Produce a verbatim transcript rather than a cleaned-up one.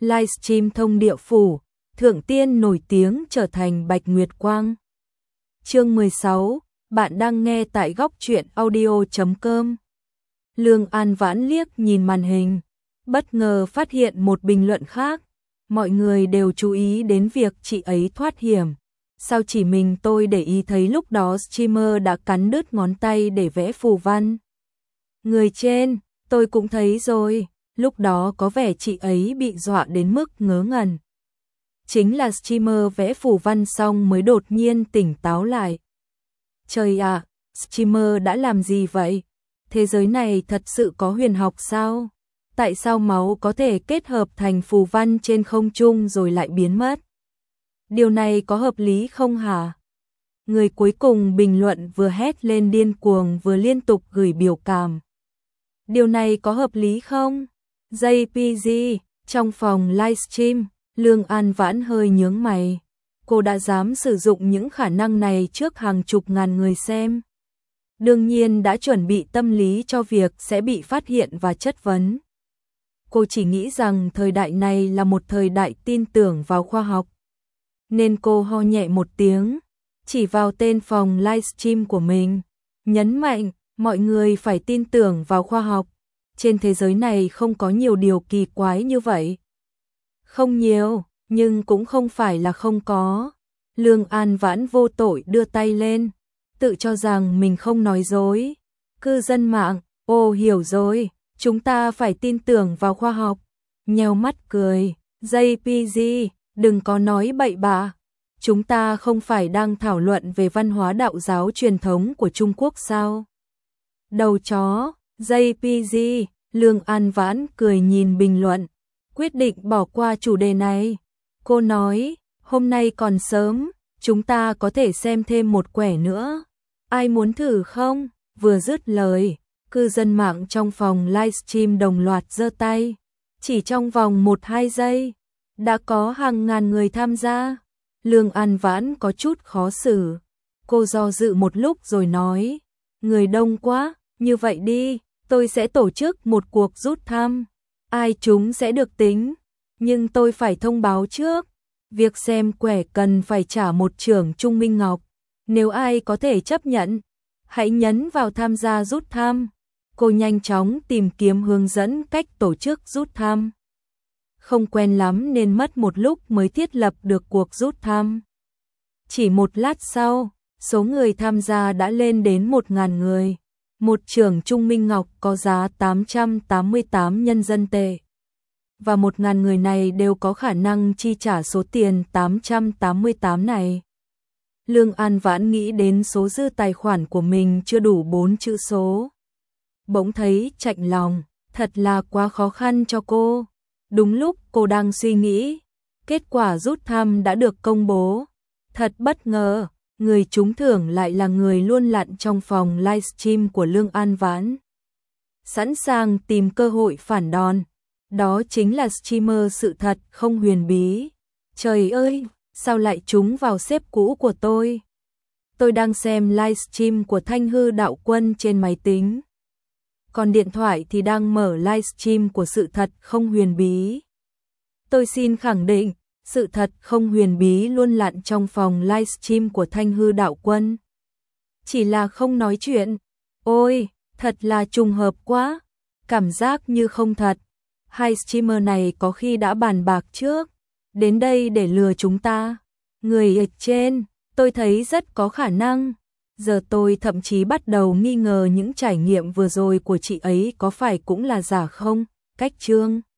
livestream thông địa phủ, thượng tiên nổi tiếng trở thành Bạch Nguyệt Quang. Chương mười sáu, bạn đang nghe tại góc truyện audio chấm com. Lương An Vãn liếc nhìn màn hình, bất ngờ phát hiện một bình luận khác. Mọi người đều chú ý đến việc chị ấy thoát hiểm. Sao chỉ mình tôi để ý thấy lúc đó streamer đã cắn đứt ngón tay để vẽ phù văn. Người trên, tôi cũng thấy rồi, lúc đó có vẻ chị ấy bị dọa đến mức ngớ ngẩn. Chính là streamer vẽ phù văn xong mới đột nhiên tỉnh táo lại. Trời ạ, streamer đã làm gì vậy? Thế giới này thật sự có huyền học sao? Tại sao máu có thể kết hợp thành phù văn trên không trung rồi lại biến mất? Điều này có hợp lý không hả? Người cuối cùng bình luận vừa hét lên điên cuồng vừa liên tục gửi biểu cảm. Điều này có hợp lý không? gi pê giê, trong phòng livestream, Lương An Vãn hơi nhướng mày. Cô đã dám sử dụng những khả năng này trước hàng chục ngàn người xem. Đương nhiên đã chuẩn bị tâm lý cho việc sẽ bị phát hiện và chất vấn. Cô chỉ nghĩ rằng thời đại này là một thời đại tin tưởng vào khoa học. Nên cô ho nhẹ một tiếng, chỉ vào tên phòng livestream của mình, nhấn mạnh, mọi người phải tin tưởng vào khoa học. Trên thế giới này không có nhiều điều kỳ quái như vậy. Không nhiều, nhưng cũng không phải là không có. Lương An Vãn vô tội đưa tay lên, tự cho rằng mình không nói dối. Cư dân mạng, ô hiểu rồi, chúng ta phải tin tưởng vào khoa học. Nheo mắt cười, gi pê giê, đừng có nói bậy bạ. Chúng ta không phải đang thảo luận về văn hóa đạo giáo truyền thống của Trung Quốc sao? Đầu chó, gi pê giê, Lương An Vãn cười nhìn bình luận, quyết định bỏ qua chủ đề này. Cô nói, hôm nay còn sớm, chúng ta có thể xem thêm một quẻ nữa. Ai muốn thử không? Vừa dứt lời, cư dân mạng trong phòng livestream đồng loạt giơ tay. Chỉ trong vòng một hai giây, đã có hàng ngàn người tham gia. Lương An Vãn có chút khó xử. Cô do dự một lúc rồi nói, người đông quá, như vậy đi, tôi sẽ tổ chức một cuộc rút thăm. Ai trúng sẽ được tính, nhưng tôi phải thông báo trước. Việc xem quẻ cần phải trả một chưởng Trung Minh Ngọc. Nếu ai có thể chấp nhận, hãy nhấn vào tham gia rút thăm. Cô nhanh chóng tìm kiếm hướng dẫn cách tổ chức rút thăm. Không quen lắm nên mất một lúc mới thiết lập được cuộc rút thăm. Chỉ một lát sau, số người tham gia đã lên đến một nghìn người. Một chưởng Trung Minh Ngọc có giá tám trăm tám mươi tám nhân dân tệ. Và một nghìn người này đều có khả năng chi trả số tiền tám trăm tám mươi tám này. Lương An Vãn nghĩ đến số dư tài khoản của mình chưa đủ bốn chữ số. Bỗng thấy chạnh lòng, thật là quá khó khăn cho cô. Đúng lúc cô đang suy nghĩ, kết quả rút thăm đã được công bố. Thật bất ngờ, người trúng thưởng lại là người luôn lặn trong phòng livestream của Lương An Vãn. Sẵn sàng tìm cơ hội phản đòn. Đó chính là streamer sự thật không huyền bí. Trời ơi, sao lại trúng vào xếp cũ của tôi? Tôi đang xem livestream của Thanh Hư Đạo Quân trên máy tính. Còn điện thoại thì đang mở livestream của sự thật không huyền bí. Tôi xin khẳng định, sự thật không huyền bí luôn lặn trong phòng livestream của Thanh Hư Đạo Quân. Chỉ là không nói chuyện. Ôi, thật là trùng hợp quá. Cảm giác như không thật. Hai streamer này có khi đã bàn bạc trước. Đến đây để lừa chúng ta. Người ở trên, tôi thấy rất có khả năng. Giờ tôi thậm chí bắt đầu nghi ngờ những trải nghiệm vừa rồi của chị ấy có phải cũng là giả không? Cách chương